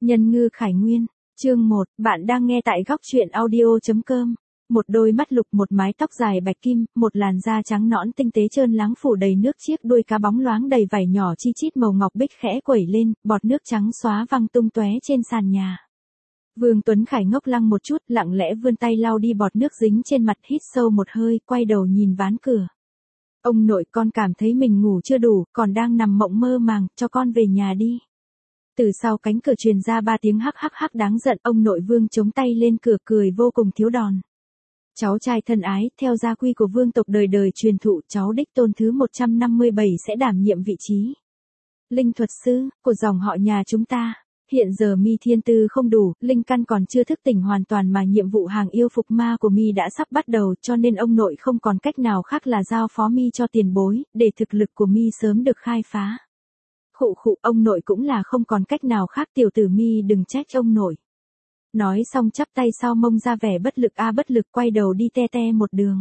Nhân ngư Khải Nguyên, chương 1, bạn đang nghe tại góc truyện audio.com. Một đôi mắt lục, một mái tóc dài bạch kim, một làn da trắng nõn tinh tế trơn láng phủ đầy nước, chiếc đuôi cá bóng loáng đầy vảy nhỏ chi chít màu ngọc bích khẽ quẩy lên, bọt nước trắng xóa văng tung tóe trên sàn nhà. Vương Tuấn Khải ngốc lăng một chút, lặng lẽ vươn tay lau đi bọt nước dính trên mặt, hít sâu một hơi, quay đầu nhìn ván cửa. Ông nội, con cảm thấy mình ngủ chưa đủ, còn đang nằm mộng mơ màng, cho con về nhà đi. Từ sau cánh cửa truyền ra 3 tiếng hắc hắc hắc đáng giận, ông nội Vương chống tay lên cửa cười vô cùng thiếu đòn. Cháu trai thân ái, theo gia quy của vương tộc đời đời truyền thụ, cháu đích tôn thứ 157 sẽ đảm nhiệm vị trí linh thuật sư của dòng họ nhà chúng ta. Hiện giờ Mi thiên tư không đủ, linh căn còn chưa thức tỉnh hoàn toàn mà nhiệm vụ hàng yêu phục ma của Mi đã sắp bắt đầu, cho nên ông nội không còn cách nào khác là giao phó Mi cho tiền bối, để thực lực của Mi sớm được khai phá. Khụ khụ, ông nội cũng là không còn cách nào khác, tiểu tử Mi đừng trách ông nội. Nói xong chắp tay sau mông ra vẻ bất lực bất lực, quay đầu đi te te một đường.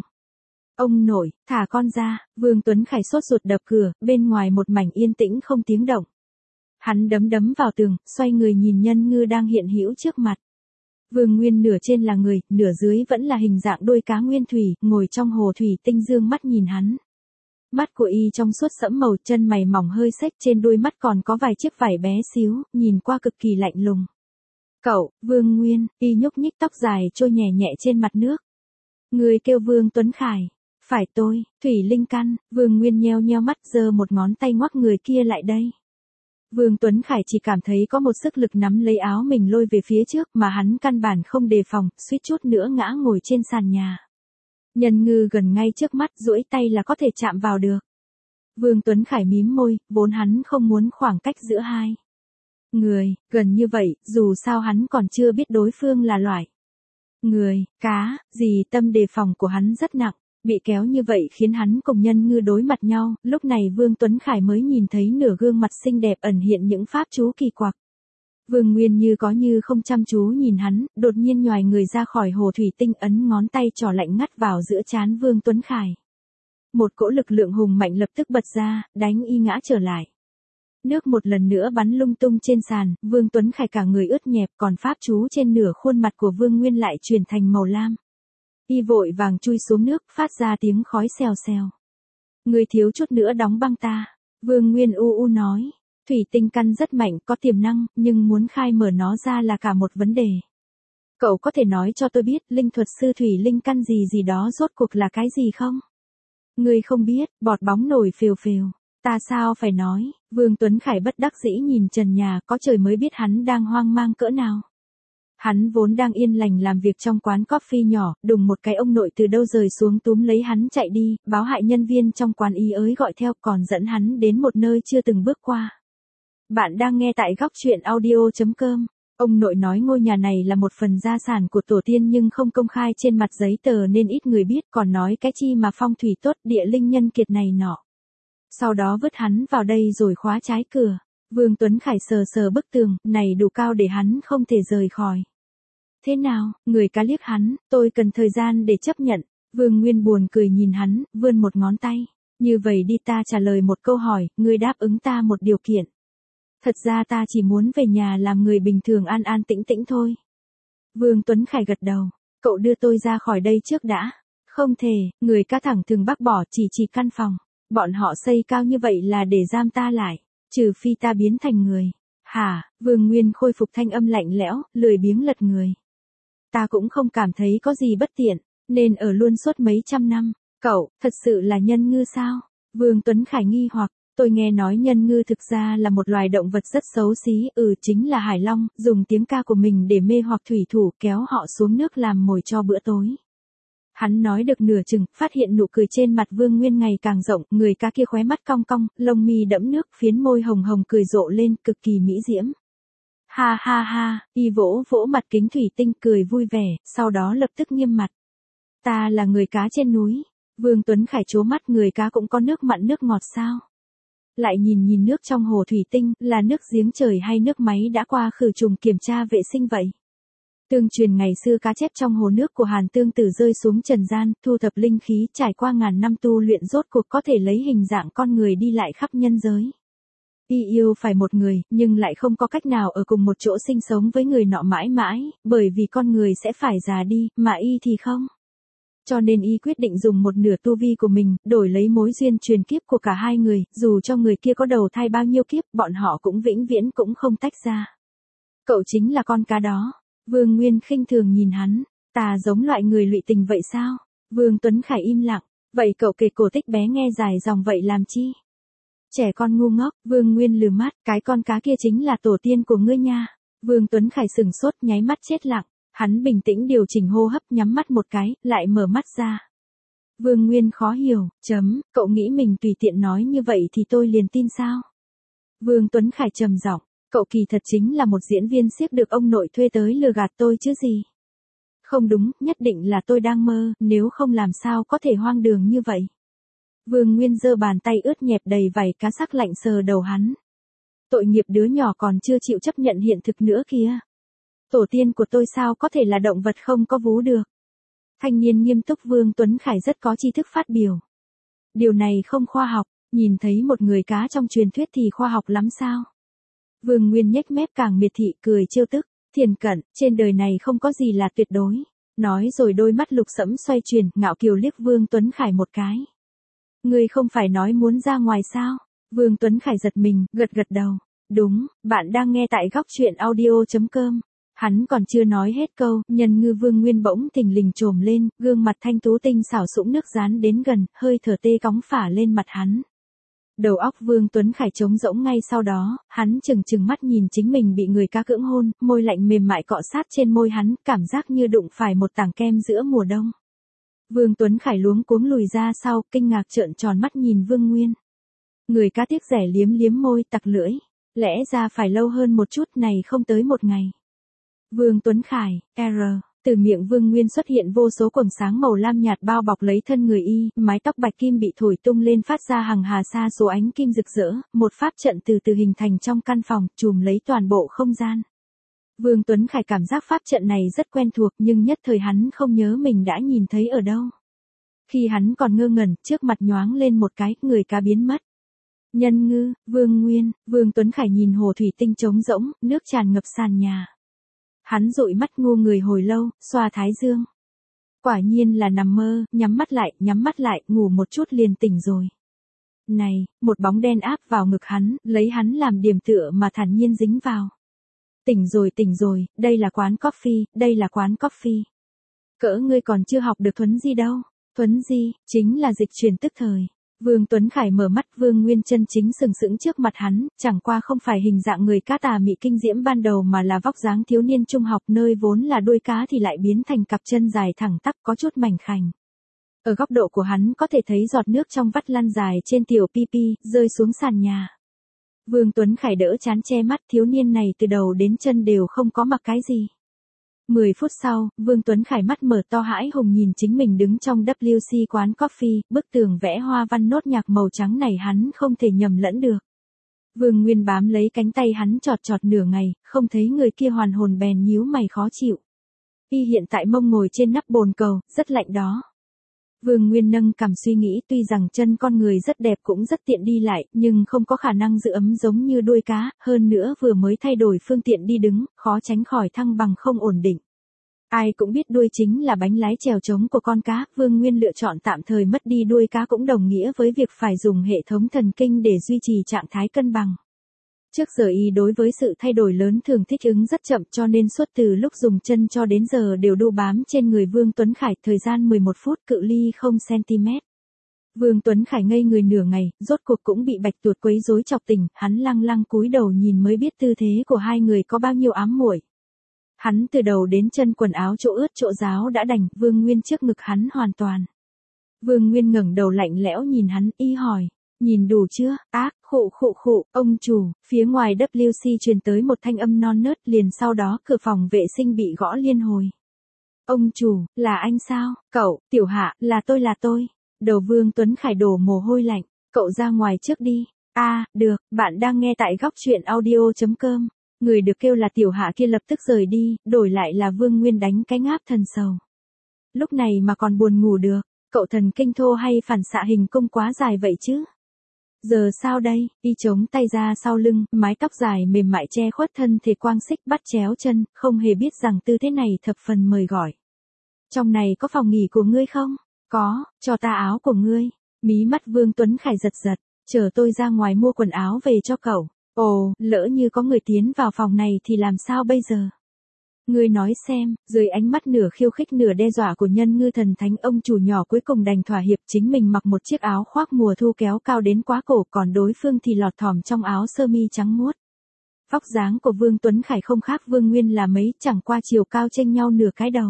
Ông nội, thả con ra. Vương Tuấn Khải sốt ruột đập cửa, bên ngoài một mảnh yên tĩnh không tiếng động. Hắn đấm đấm vào tường, xoay người nhìn nhân ngư đang hiện hữu trước mặt. Vương Nguyên nửa trên là người, nửa dưới vẫn là hình dạng đôi cá nguyên thủy, ngồi trong hồ thủy tinh dương mắt nhìn hắn. Mắt của y trong suốt sẫm màu, chân mày mỏng hơi xếch, trên đuôi mắt còn có vài chiếc vảy bé xíu, nhìn qua cực kỳ lạnh lùng. Cậu, Vương Nguyên, y nhúc nhích tóc dài trôi nhẹ nhẹ trên mặt nước. Người kêu Vương Tuấn Khải. Phải tôi, Thủy Linh Căn. Vương Nguyên nheo nheo mắt, giơ một ngón tay ngoắc người kia lại đây. Vương Tuấn Khải chỉ cảm thấy có một sức lực nắm lấy áo mình lôi về phía trước, mà hắn căn bản không đề phòng, suýt chút nữa ngã ngồi trên sàn nhà. Nhân ngư gần ngay trước mắt, duỗi tay là có thể chạm vào được. Vương Tuấn Khải mím môi, vốn hắn không muốn khoảng cách giữa hai người gần như vậy, dù sao hắn còn chưa biết đối phương là loại người, cá, gì, tâm đề phòng của hắn rất nặng. Bị kéo như vậy khiến hắn cùng nhân ngư đối mặt nhau, lúc này Vương Tuấn Khải mới nhìn thấy nửa gương mặt xinh đẹp ẩn hiện những pháp chú kỳ quặc. Vương Nguyên như có như không chăm chú nhìn hắn, đột nhiên nhoài người ra khỏi hồ thủy tinh, ấn ngón tay trỏ lạnh ngắt vào giữa trán Vương Tuấn Khải. Một cỗ lực lượng hùng mạnh lập tức bật ra, đánh y ngã trở lại. Nước một lần nữa bắn lung tung trên sàn, Vương Tuấn Khải cả người ướt nhẹp, còn pháp chú trên nửa khuôn mặt của Vương Nguyên lại chuyển thành màu lam. Y vội vàng chui xuống nước, phát ra tiếng khói xèo xèo. Người thiếu chút nữa đóng băng ta. Vương Nguyên u nói. Thủy tinh căn rất mạnh, có tiềm năng, nhưng muốn khai mở nó ra là cả một vấn đề. Cậu có thể nói cho tôi biết, linh thuật sư Thủy Linh Căn gì gì đó rốt cuộc là cái gì không? Người không biết, bọt bóng nổi phều phều. Ta sao phải nói? Vương Tuấn Khải bất đắc dĩ nhìn trần nhà, có trời mới biết hắn đang hoang mang cỡ nào. Hắn vốn đang yên lành làm việc trong quán coffee nhỏ, đùng một cái ông nội từ đâu rời xuống túm lấy hắn chạy đi, báo hại nhân viên trong quán ý ới gọi theo, còn dẫn hắn đến một nơi chưa từng bước qua. Bạn đang nghe tại góc truyện audio.com. Ông nội nói ngôi nhà này là một phần gia sản của tổ tiên nhưng không công khai trên mặt giấy tờ nên ít người biết, còn nói cái chi mà phong thủy tốt, địa linh nhân kiệt này nọ. Sau đó vứt hắn vào đây rồi khóa trái cửa. Vương Tuấn Khải sờ sờ bức tường, này đủ cao để hắn không thể rời khỏi. Thế nào, người cá liếc hắn, tôi cần thời gian để chấp nhận. Vương Nguyên buồn cười nhìn hắn, vươn một ngón tay. Như vậy đi, ta trả lời một câu hỏi, ngươi đáp ứng ta một điều kiện. Thật ra ta chỉ muốn về nhà làm người bình thường an an tĩnh tĩnh thôi. Vương Tuấn Khải gật đầu. Cậu đưa tôi ra khỏi đây trước đã. Không thể, người cá thẳng thừng bác bỏ, chỉ căn phòng. Bọn họ xây cao như vậy là để giam ta lại. Trừ phi ta biến thành người. Hả? Vương Nguyên khôi phục thanh âm lạnh lẽo, lười biếng lật người. Ta cũng không cảm thấy có gì bất tiện, nên ở luôn suốt mấy trăm năm. Cậu, thật sự là nhân ngư sao? Vương Tuấn Khải nghi hoặc, tôi nghe nói nhân ngư thực ra là một loài động vật rất xấu xí, chính là hải long, dùng tiếng ca của mình để mê hoặc thủy thủ, kéo họ xuống nước làm mồi cho bữa tối. Hắn nói được nửa chừng, phát hiện nụ cười trên mặt Vương Nguyên ngày càng rộng, người cá kia khóe mắt cong cong, lông mi đẫm nước, phiến môi hồng hồng cười rộ lên, cực kỳ mỹ diễm. Ha ha ha, y vỗ vỗ mặt kính thủy tinh cười vui vẻ, sau đó lập tức nghiêm mặt. Ta là người cá trên núi. Vương Tuấn Khải trố mắt, người cá cũng có nước mặn nước ngọt sao? Lại nhìn nước trong hồ thủy tinh, là nước giếng trời hay nước máy đã qua khử trùng kiểm tra vệ sinh vậy? Tương truyền ngày xưa cá chép trong hồ nước của Hàn Tương Tử rơi xuống trần gian, thu thập linh khí, trải qua ngàn năm tu luyện rốt cuộc có thể lấy hình dạng con người đi lại khắp nhân giới. Y yêu phải một người, nhưng lại không có cách nào ở cùng một chỗ sinh sống với người nọ mãi mãi, bởi vì con người sẽ phải già đi, mà Y thì không. Cho nên Y quyết định dùng một nửa tu vi của mình, đổi lấy mối duyên truyền kiếp của cả hai người, dù cho người kia có đầu thai bao nhiêu kiếp, bọn họ cũng vĩnh viễn cũng không tách ra. Cậu chính là con cá đó. Vương Nguyên khinh thường nhìn hắn. Ta giống loại người lụy tình vậy sao? Vương Tuấn Khải im lặng. Vậy cậu kể cổ tích bé nghe dài dòng vậy làm chi? Trẻ con ngu ngốc, Vương Nguyên lườm mắt, cái con cá kia chính là tổ tiên của ngươi nha. Vương Tuấn Khải sừng sốt nháy mắt chết lặng. Hắn bình tĩnh điều chỉnh hô hấp nhắm mắt một cái, lại mở mắt ra. Vương Nguyên khó hiểu, cậu nghĩ mình tùy tiện nói như vậy thì tôi liền tin sao? Vương Tuấn Khải trầm giọng, cậu kỳ thật chính là một diễn viên xiếc được ông nội thuê tới lừa gạt tôi chứ gì. Không đúng, nhất định là tôi đang mơ, nếu không làm sao có thể hoang đường như vậy. Vương Nguyên giơ bàn tay ướt nhẹp đầy vảy cá sắc lạnh sờ đầu hắn. Tội nghiệp đứa nhỏ còn chưa chịu chấp nhận hiện thực nữa kìa. Tổ tiên của tôi sao có thể là động vật không có vú được. Thanh niên nghiêm túc Vương Tuấn Khải rất có tri thức phát biểu. Điều này không khoa học, nhìn thấy một người cá trong truyền thuyết thì khoa học lắm sao. Vương Nguyên nhếch mép càng miệt thị cười trêu tức, Thiền Cận, trên đời này không có gì là tuyệt đối. Nói rồi đôi mắt lục sẫm xoay chuyển, ngạo kiều liếc Vương Tuấn Khải một cái. Ngươi không phải nói muốn ra ngoài sao? Vương Tuấn Khải giật mình, gật đầu. Đúng, bạn đang nghe tại góc truyện audio.com. Hắn còn chưa nói hết câu, nhân ngư Vương Nguyên bỗng thình lình trồm lên, gương mặt thanh tú tinh xảo sũng nước dán đến gần, hơi thở tê cóng phả lên mặt hắn. Đầu óc Vương Tuấn Khải trống rỗng ngay sau đó, hắn chừng mắt nhìn chính mình bị người cá cưỡng hôn, môi lạnh mềm mại cọ sát trên môi hắn, cảm giác như đụng phải một tảng kem giữa mùa đông. Vương Tuấn Khải luống cuống lùi ra sau, kinh ngạc trợn tròn mắt nhìn Vương Nguyên. Người cá tiếc rẻ liếm môi tặc lưỡi, lẽ ra phải lâu hơn một chút này không tới một ngày. Vương Tuấn Khải, từ miệng Vương Nguyên xuất hiện vô số quầng sáng màu lam nhạt bao bọc lấy thân người y, mái tóc bạch kim bị thổi tung lên phát ra hằng hà sa số ánh kim rực rỡ, một pháp trận từ từ hình thành trong căn phòng, trùm lấy toàn bộ không gian. Vương Tuấn Khải cảm giác pháp trận này rất quen thuộc nhưng nhất thời hắn không nhớ mình đã nhìn thấy ở đâu. Khi hắn còn ngơ ngẩn, trước mặt nhoáng lên một cái, người cá biến mất. Nhân ngư, Vương Nguyên, Vương Tuấn Khải nhìn hồ thủy tinh trống rỗng, nước tràn ngập sàn nhà. Hắn dụi mắt ngu người hồi lâu, xoa thái dương. Quả nhiên là nằm mơ, nhắm mắt lại, ngủ một chút liền tỉnh rồi. Này, một bóng đen áp vào ngực hắn, lấy hắn làm điểm tựa mà thản nhiên dính vào. Tỉnh rồi, đây là quán coffee. Cỡ ngươi còn chưa học được thuấn di đâu. Thuấn di, chính là dịch chuyển tức thời. Vương Tuấn Khải mở mắt, Vương Nguyên chân chính sừng sững trước mặt hắn, chẳng qua không phải hình dạng người cá tà mị kinh diễm ban đầu mà là vóc dáng thiếu niên trung học, nơi vốn là đuôi cá thì lại biến thành cặp chân dài thẳng tắp có chút mảnh khảnh. Ở góc độ của hắn có thể thấy giọt nước trong vắt lăn dài trên tiểu pipi, rơi xuống sàn nhà. Vương Tuấn Khải đỡ chán che mắt, thiếu niên này từ đầu đến chân đều không có mặc cái gì. 10 phút sau, Vương Tuấn Khải mắt mở to hãi hùng nhìn chính mình đứng trong WC quán coffee, bức tường vẽ hoa văn nốt nhạc màu trắng này hắn không thể nhầm lẫn được. Vương Nguyên bám lấy cánh tay hắn chọt nửa ngày, không thấy người kia hoàn hồn bèn nhíu mày khó chịu. Y hiện tại mông ngồi trên nắp bồn cầu, rất lạnh đó. Vương Nguyên nâng cằm suy nghĩ, tuy rằng chân con người rất đẹp cũng rất tiện đi lại, nhưng không có khả năng giữ ấm giống như đuôi cá, hơn nữa vừa mới thay đổi phương tiện đi đứng, khó tránh khỏi thăng bằng không ổn định. Ai cũng biết đuôi chính là bánh lái chèo trống của con cá, Vương Nguyên lựa chọn tạm thời mất đi đuôi cá cũng đồng nghĩa với việc phải dùng hệ thống thần kinh để duy trì trạng thái cân bằng. Trước giờ y đối với sự thay đổi lớn thường thích ứng rất chậm cho nên suốt từ lúc dùng chân cho đến giờ đều đu bám trên người Vương Tuấn Khải, thời gian 11 phút cự ly 0 cm. Vương Tuấn Khải ngây người nửa ngày, rốt cuộc cũng bị bạch tuột quấy rối chọc tỉnh, hắn lăng cúi đầu nhìn mới biết tư thế của hai người có bao nhiêu ám muội. Hắn từ đầu đến chân quần áo chỗ ướt chỗ ráo đã đành, Vương Nguyên trước ngực hắn hoàn toàn. Vương Nguyên ngẩng đầu lạnh lẽo nhìn hắn, y hỏi. Nhìn đủ chưa? Khụ, ông chủ, phía ngoài WC truyền tới một thanh âm non nớt, liền sau đó cửa phòng vệ sinh bị gõ liên hồi. Ông chủ, là anh sao? Cậu, Tiểu Hạ, là tôi. Đầu Vương Tuấn Khải đổ mồ hôi lạnh, cậu ra ngoài trước đi. Được, bạn đang nghe tại góc truyện audio.com. Người được kêu là Tiểu Hạ kia lập tức rời đi, đổi lại là Vương Nguyên đánh cái ngáp thần sầu. Lúc này mà còn buồn ngủ được, cậu thần kinh thô hay phản xạ hình cung quá dài vậy chứ? Giờ sao đây, y chống tay ra sau lưng, mái tóc dài mềm mại che khuất thân thể quang xích bắt chéo chân, không hề biết rằng tư thế này thập phần mời gọi. Trong này có phòng nghỉ của ngươi không? Có, cho ta áo của ngươi. Mí mắt Vương Tuấn Khải giật giật, chờ tôi ra ngoài mua quần áo về cho cậu. Ồ, lỡ như có người tiến vào phòng này thì làm sao bây giờ? Ngươi nói xem, dưới ánh mắt nửa khiêu khích nửa đe dọa của Nhân Ngư Thần Thánh, ông chủ nhỏ cuối cùng đành thỏa hiệp, chính mình mặc một chiếc áo khoác mùa thu kéo cao đến quá cổ, còn đối phương thì lọt thỏm trong áo sơ mi trắng muốt. Vóc dáng của Vương Tuấn Khải không khác Vương Nguyên là mấy, chẳng qua chiều cao chênh nhau nửa cái đầu.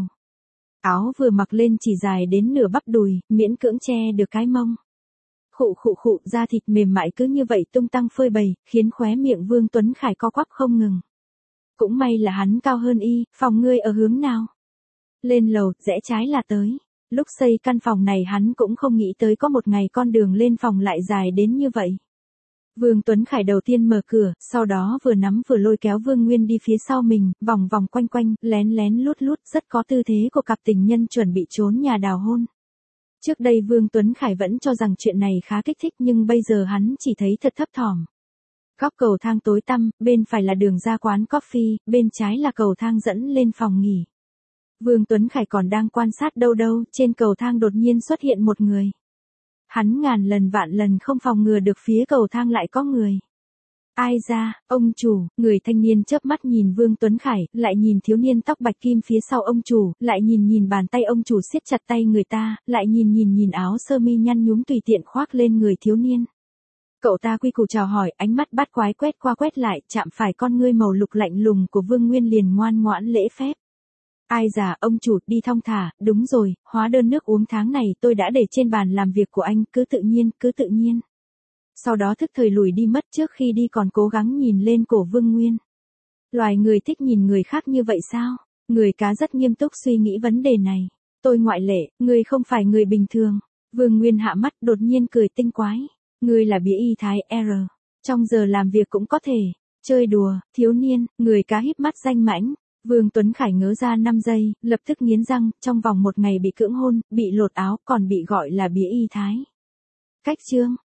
Áo vừa mặc lên chỉ dài đến nửa bắp đùi, miễn cưỡng che được cái mông. Khụ khụ khụ, da thịt mềm mại cứ như vậy tung tăng phơi bày, khiến khóe miệng Vương Tuấn Khải co quắp không ngừng. Cũng may là hắn cao hơn y, phòng ngươi ở hướng nào? Lên lầu, rẽ trái là tới. Lúc xây căn phòng này hắn cũng không nghĩ tới có một ngày con đường lên phòng lại dài đến như vậy. Vương Tuấn Khải đầu tiên mở cửa, sau đó vừa nắm vừa lôi kéo Vương Nguyên đi phía sau mình, vòng vòng quanh quanh, lén lén lút lút, rất có tư thế của cặp tình nhân chuẩn bị trốn nhà đào hôn. Trước đây Vương Tuấn Khải vẫn cho rằng chuyện này khá kích thích, nhưng bây giờ hắn chỉ thấy thật thấp thỏm. Góc cầu thang tối tăm, bên phải là đường ra quán coffee, bên trái là cầu thang dẫn lên phòng nghỉ. Vương Tuấn Khải còn đang quan sát đâu đâu, trên cầu thang đột nhiên xuất hiện một người. Hắn ngàn lần vạn lần không phòng ngừa được phía cầu thang lại có người. Ai ra, ông chủ, người thanh niên chớp mắt nhìn Vương Tuấn Khải, lại nhìn thiếu niên tóc bạch kim phía sau ông chủ, lại nhìn bàn tay ông chủ siết chặt tay người ta, lại nhìn áo sơ mi nhăn nhúm tùy tiện khoác lên người thiếu niên. Cậu ta quy củ chào hỏi, ánh mắt bắt quái quét qua quét lại, chạm phải con ngươi màu lục lạnh lùng của Vương Nguyên liền ngoan ngoãn lễ phép. Ai già, ông chủ, đi thong thả, đúng rồi, hóa đơn nước uống tháng này tôi đã để trên bàn làm việc của anh, cứ tự nhiên. Sau đó thức thời lùi đi mất, trước khi đi còn cố gắng nhìn lên cổ Vương Nguyên. Loài người thích nhìn người khác như vậy sao? Người cá rất nghiêm túc suy nghĩ vấn đề này. Tôi ngoại lệ, người không phải người bình thường. Vương Nguyên hạ mắt đột nhiên cười tinh quái. Người là bía y thái R. Trong giờ làm việc cũng có thể. Chơi đùa, thiếu niên, người cá híp mắt danh mãnh. Vương Tuấn Khải ngớ ra 5 giây, lập tức nghiến răng, trong vòng một ngày bị cưỡng hôn, bị lột áo, còn bị gọi là bía y thái. Cách chương.